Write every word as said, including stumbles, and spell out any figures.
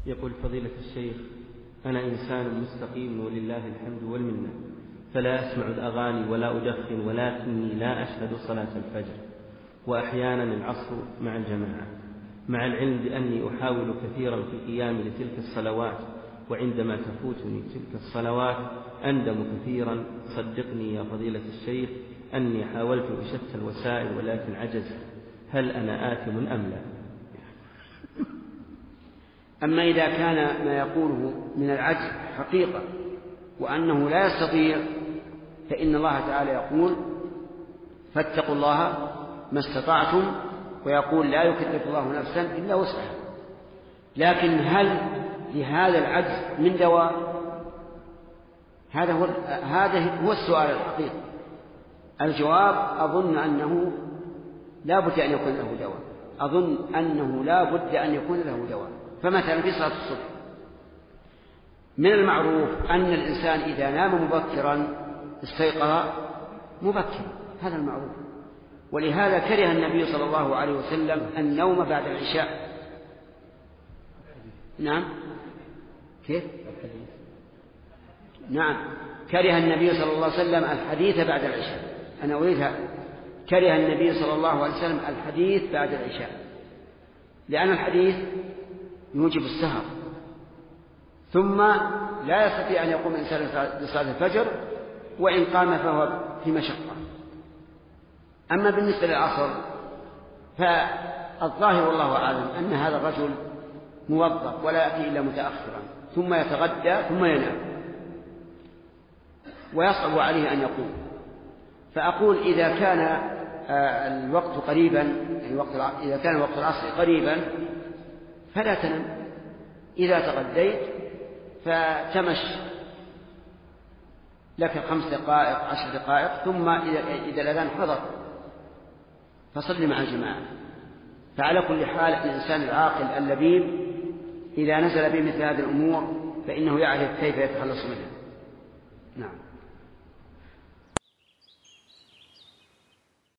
يقول فضيلة الشيخ: أنا إنسان مستقيم ولله الحمد والمنة، فلا أسمع الأغاني ولا أدخن، ولكني لا أشهد صلاة الفجر وأحيانا العصر مع الجماعة، مع العلم بأني أحاول كثيرا في قيامي لتلك الصلوات، وعندما تفوتني تلك الصلوات أندم كثيرا. صدقني يا فضيلة الشيخ أني حاولت بشتى الوسائل ولكن عجزت، هل أنا آثم أم لا؟ أما إذا كان ما يقوله من العجز حقيقة وأنه لا يستطيع، فإن الله تعالى يقول: فاتقوا الله ما استطعتم، ويقول: لا يكلف الله نفسا إلا وسعها. لكن هل لهذا العجز من دواء؟ هذا هو هذا هو السؤال الحقيقي. الجواب: أظن أنه لا بد أن يكون له دواء، أظن أنه لا بد أن يكون له دواء. فمثلا في صلاة الصبح من المعروف أن الإنسان إذا نام مبكرا استيقظ مبكرا، هذا المعروف. ولهذا كره النبي صلى الله عليه وسلم النوم بعد العشاء. نعم، كيف؟ نعم، كره النبي صلى الله عليه وسلم الحديث بعد العشاء. أنا أريدها: كره النبي صلى الله عليه وسلم الحديث بعد العشاء، لأن الحديث يوجب السهر، ثم لا يستطيع أن يقوم الإنسان لصلاة الفجر، وإن قام فهو في مشقة. أما بالنسبة للعصر فالظاهر والله أعلم أن هذا الرجل موظف ولا يأتي إلا متأخرا، ثم يتغدى ثم ينام، ويصعب عليه أن يقوم. فأقول إذا كان الوقت قريبا، يعني وقت إذا كان وقت العصر قريبا فلا تنم. إذا تغديت فتمش لك خمس دقائق عشر دقائق، ثم إذا الأذان حضر فصل مع الجماعة. فعلى كل حال الإنسان العاقل اللبيب إذا نزل به مثل هذه الأمور فإنه يعرف كيف يتخلص منها. نعم.